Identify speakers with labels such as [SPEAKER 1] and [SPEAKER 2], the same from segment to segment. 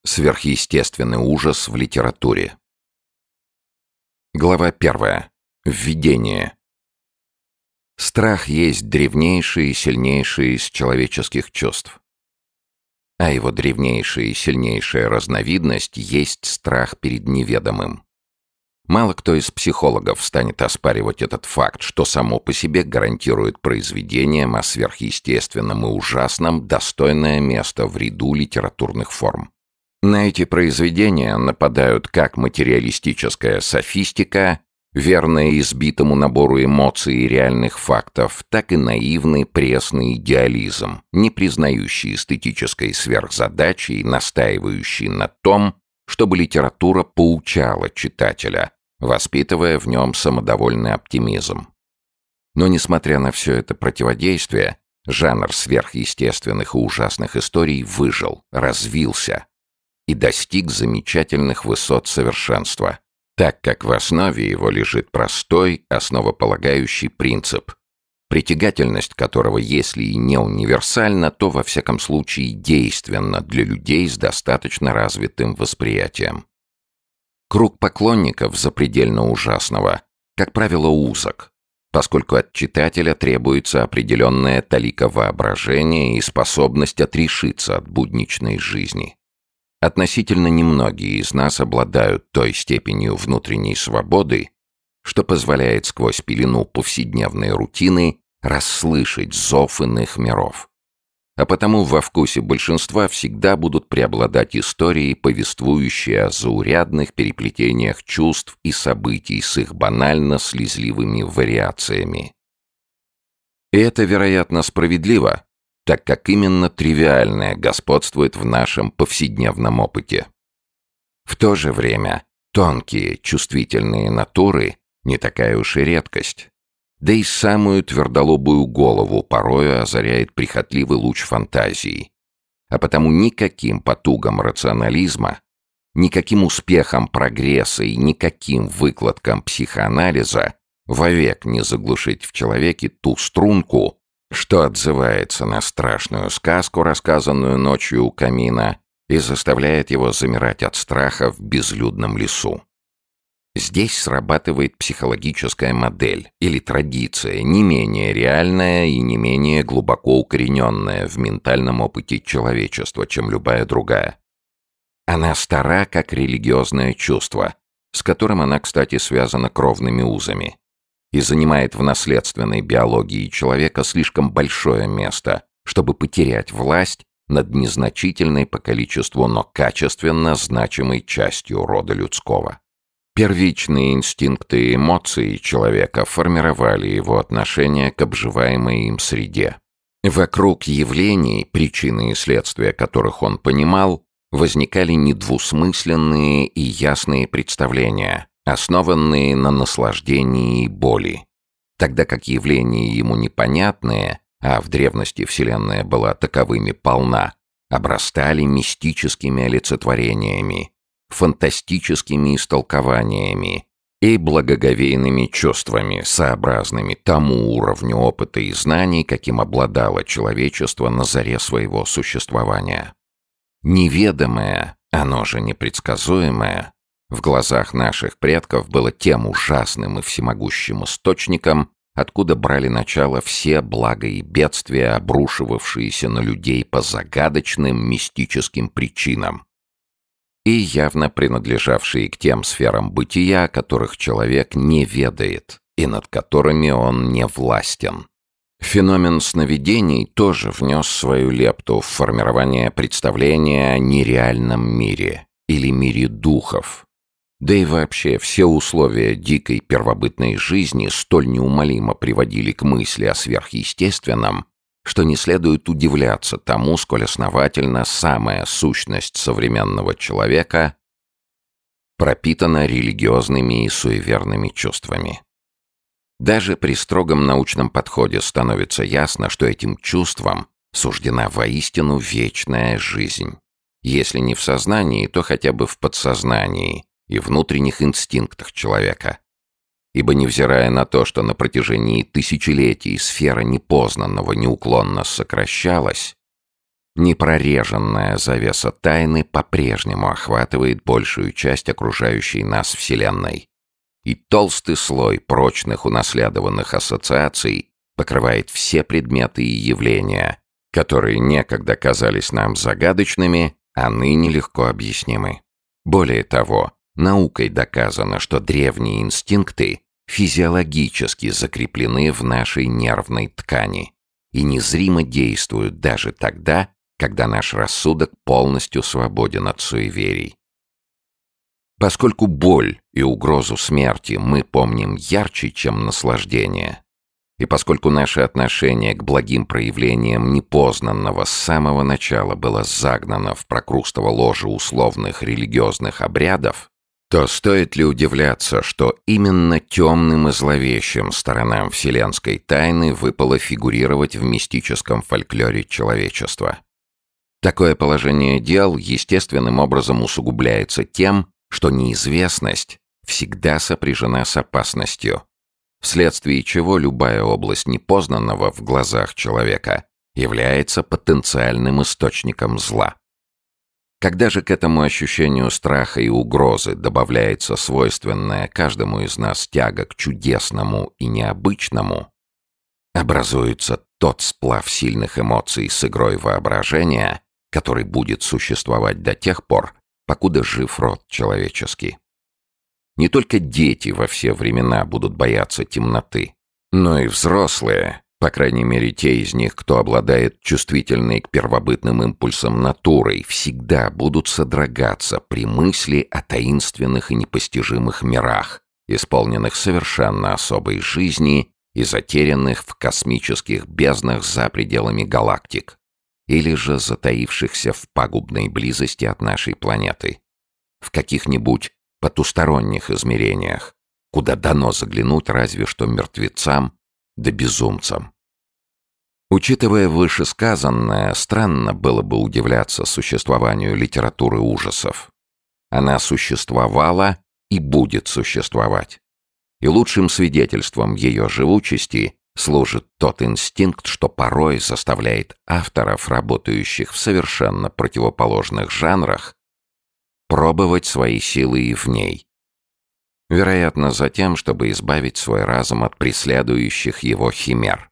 [SPEAKER 1] Сверхъестественный ужас в литературе. Глава 1. Введение. Страх есть древнейшее и сильнейшее из человеческих чувств. А его древнейшая и сильнейшая разновидность есть страх перед неведомым. Мало кто из психологов станет оспаривать этот факт, что само по себе гарантирует произведениям о сверхъестественном и ужасном достойное место в ряду литературных форм. На эти произведения нападают как материалистическая софистика, верная избитому набору эмоций и реальных фактов, так и наивный пресный идеализм, не признающий эстетической сверхзадачи и настаивающий на том, чтобы литература поучала читателя, воспитывая в нем самодовольный оптимизм. Но несмотря на все это противодействие, жанр сверхъестественных и ужасных историй выжил, развился и достиг замечательных высот совершенства, так как в основе его лежит простой, основополагающий принцип, притягательность которого, если и не универсальна, то во всяком случае действенна для людей с достаточно развитым восприятием. Круг поклонников запредельно ужасного, как правило, узок, поскольку от читателя требуется определенная талика воображения и способность отрешиться от будничной жизни. Относительно немногие из нас обладают той степенью внутренней свободы, что позволяет сквозь пелену повседневной рутины расслышать зов иных миров. А потому во вкусе большинства всегда будут преобладать истории, повествующие о заурядных переплетениях чувств и событий с их банально-слезливыми вариациями. И это, вероятно, справедливо, так как именно тривиальное господствует в нашем повседневном опыте. В то же время тонкие, чувствительные натуры не такая уж и редкость. Да и самую твердолобую голову порою озаряет прихотливый луч фантазии. А потому никаким потугам рационализма, никаким успехам прогресса и никаким выкладкам психоанализа вовек не заглушить в человеке ту струнку, что отзывается на страшную сказку, рассказанную ночью у камина, и заставляет его замирать от страха в безлюдном лесу. Здесь срабатывает психологическая модель или традиция, не менее реальная и не менее глубоко укорененная в ментальном опыте человечества, чем любая другая. Она стара, как религиозное чувство, с которым она, кстати, связана кровными узами, и занимает в наследственной биологии человека слишком большое место, чтобы потерять власть над незначительной по количеству, но качественно значимой частью рода людского. Первичные инстинкты и эмоции человека формировали его отношение к обживаемой им среде. Вокруг явлений, причины и следствия которых он понимал, возникали недвусмысленные и ясные представления, основанные на наслаждении и боли, тогда как явления ему непонятные, а в древности Вселенная была таковыми полна, обрастали мистическими олицетворениями, фантастическими истолкованиями и благоговейными чувствами, сообразными тому уровню опыта и знаний, каким обладало человечество на заре своего существования. Неведомое, оно же непредсказуемое, в глазах наших предков было тем ужасным и всемогущим источником, откуда брали начало все блага и бедствия, обрушивавшиеся на людей по загадочным мистическим причинам, и явно принадлежавшие к тем сферам бытия, о которых человек не ведает и над которыми он не властен. Феномен сновидений тоже внес свою лепту в формирование представления о нереальном мире или мире духов. Да и вообще все условия дикой первобытной жизни столь неумолимо приводили к мысли о сверхъестественном, что не следует удивляться тому, сколь основательно самая сущность современного человека пропитана религиозными и суеверными чувствами. Даже при строгом научном подходе становится ясно, что этим чувствам суждена воистину вечная жизнь. Если не в сознании, то хотя бы в подсознании и внутренних инстинктах человека. Ибо невзирая на то, что на протяжении тысячелетий сфера непознанного неуклонно сокращалась, Непрореженная завеса тайны по-прежнему охватывает большую часть окружающей нас Вселенной. И толстый слой прочных унаследованных ассоциаций покрывает все предметы и явления, которые некогда казались нам загадочными, а ныне легко объяснимы. Более того, наукой доказано, что древние инстинкты физиологически закреплены в нашей нервной ткани и незримо действуют даже тогда, когда наш рассудок полностью свободен от суеверий. Поскольку боль и угрозу смерти мы помним ярче, чем наслаждение, и поскольку наше отношение к благим проявлениям непознанного с самого начала было загнано в прокрустово ложе условных религиозных обрядов, то стоит ли удивляться, что именно темным и зловещим сторонам вселенской тайны выпало фигурировать в мистическом фольклоре человечества? Такое положение дел естественным образом усугубляется тем, что неизвестность всегда сопряжена с опасностью, вследствие чего любая область непознанного в глазах человека является потенциальным источником зла. Когда же к этому ощущению страха и угрозы добавляется свойственная каждому из нас тяга к чудесному и необычному, образуется тот сплав сильных эмоций с игрой воображения, который будет существовать до тех пор, покуда жив род человеческий. Не только дети во все времена будут бояться темноты, но и взрослые, по крайней мере те из них, кто обладает чувствительной к первобытным импульсам натурой, всегда будут содрогаться при мысли о таинственных и непостижимых мирах, исполненных совершенно особой жизни и затерянных в космических безднах за пределами галактик, или же затаившихся в пагубной близости от нашей планеты, в каких-нибудь потусторонних измерениях, куда дано заглянуть разве что мертвецам да безумцам. Учитывая вышесказанное, странно было бы удивляться существованию литературы ужасов. Она существовала и будет существовать. И лучшим свидетельством ее живучести служит тот инстинкт, что порой заставляет авторов, работающих в совершенно противоположных жанрах, пробовать свои силы и в ней. Вероятно, за тем, чтобы избавить свой разум от преследующих его химер.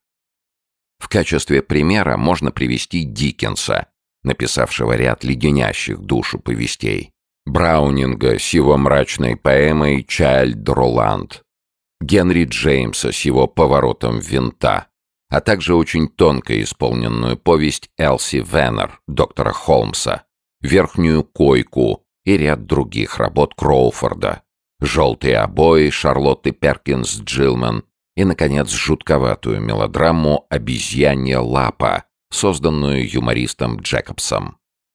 [SPEAKER 1] В качестве примера можно привести Диккенса, написавшего ряд леденящих душу повестей, Браунинга с его мрачной поэмой «Чайльд Роланд», Генри Джеймса с его «Поворотом винта», а также очень тонко исполненную повесть Элси Веннер, доктора Холмса, «Верхнюю койку» и ряд других работ Кроуфорда, «Желтые обои» Шарлотты Перкинс Джилман и, наконец, жутковатую мелодраму «Обезьянья лапа», созданную юмористом Джекобсом.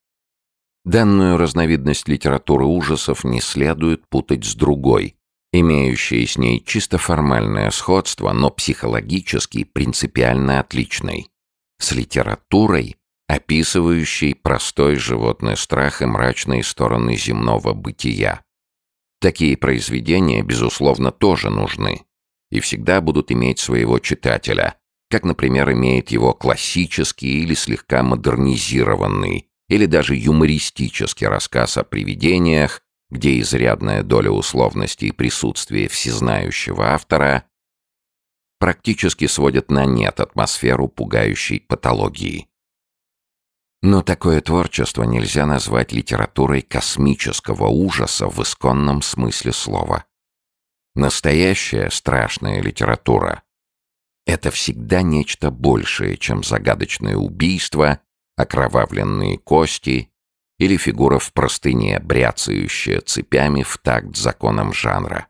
[SPEAKER 1] Данную разновидность литературы ужасов не следует путать с другой, имеющей с ней чисто формальное сходство, но психологически принципиально отличной, с литературой, описывающей простой животный страх и мрачные стороны земного бытия. Такие произведения, безусловно, тоже нужны и всегда будут иметь своего читателя, как, например, имеет его классический или слегка модернизированный, или даже юмористический рассказ о привидениях, где изрядная доля условности и присутствия всезнающего автора практически сводит на нет атмосферу пугающей патологии. Но такое творчество нельзя назвать литературой космического ужаса в исконном смысле слова. Настоящая страшная литература — это всегда нечто большее, чем загадочное убийство, окровавленные кости или фигура в простыне, бряцающая цепями в такт законам жанра.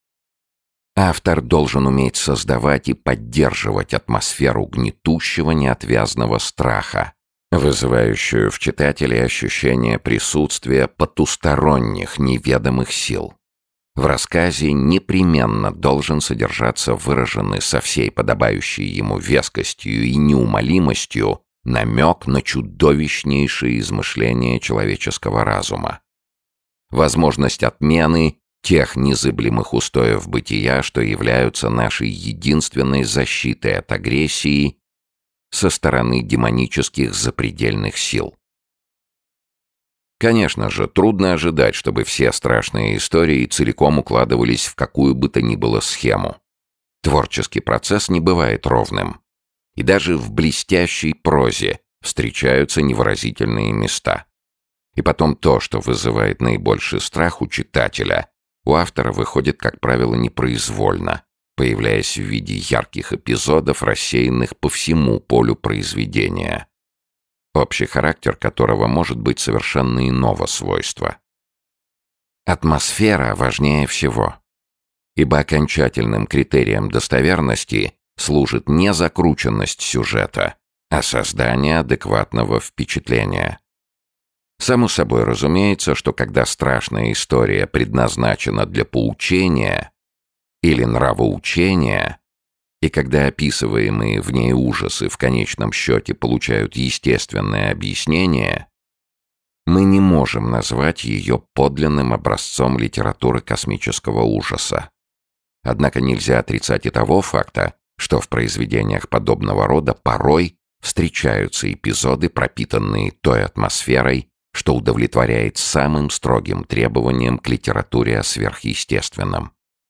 [SPEAKER 1] Автор должен уметь создавать и поддерживать атмосферу гнетущего неотвязного страха, вызывающую в читателе ощущение присутствия потусторонних неведомых сил. В рассказе непременно должен содержаться выраженный со всей подобающей ему вескостью и неумолимостью намек на чудовищнейшие измышления человеческого разума. Возможность отмены тех незыблемых устоев бытия, что являются нашей единственной защитой от агрессии, со стороны демонических запредельных сил. Конечно же, трудно ожидать, чтобы все страшные истории целиком укладывались в какую бы то ни было схему. Творческий процесс не бывает ровным. И даже в блестящей прозе встречаются невыразительные места. И потом то, что вызывает наибольший страх у читателя, у автора выходит, как правило, непроизвольно, появляясь в виде ярких эпизодов, рассеянных по всему полю произведения, общий характер которого может быть совершенно иного свойства. Атмосфера важнее всего, ибо окончательным критерием достоверности служит не закрученность сюжета, а создание адекватного впечатления. Само собой разумеется, что когда страшная история предназначена для поучения или нравоучения, и когда описываемые в ней ужасы в конечном счете получают естественное объяснение, мы не можем назвать ее подлинным образцом литературы космического ужаса. Однако нельзя отрицать и того факта, что в произведениях подобного рода порой встречаются эпизоды, пропитанные той атмосферой, что удовлетворяет самым строгим требованиям к литературе о сверхъестественном.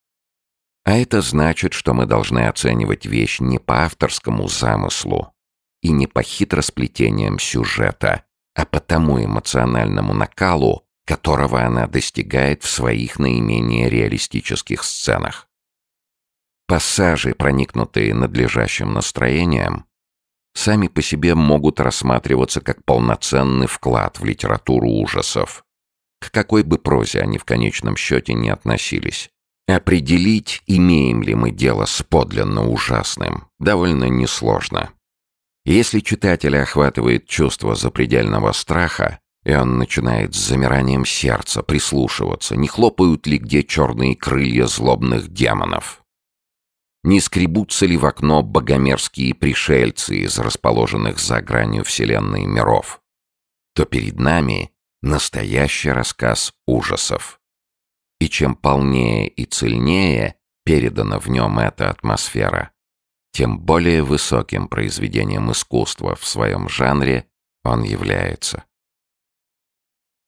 [SPEAKER 1] А это значит, что мы должны оценивать вещь не по авторскому замыслу и не по хитросплетениям сюжета, а по тому эмоциональному накалу, которого она достигает в своих наименее реалистических сценах. Пассажи, проникнутые надлежащим настроением, сами по себе могут рассматриваться как полноценный вклад в литературу ужасов, к какой бы прозе они в конечном счете не относились. Определить, имеем ли мы дело с подлинно ужасным, довольно несложно. Если читателя охватывает чувство запредельного страха, и он начинает с замиранием сердца прислушиваться, не хлопают ли где черные крылья злобных демонов, не скребутся ли в окно богомерзкие пришельцы из расположенных за гранью вселенной миров, то перед нами настоящий рассказ ужасов. И чем полнее и цельнее передана в нем эта атмосфера, тем более высоким произведением искусства в своем жанре он является.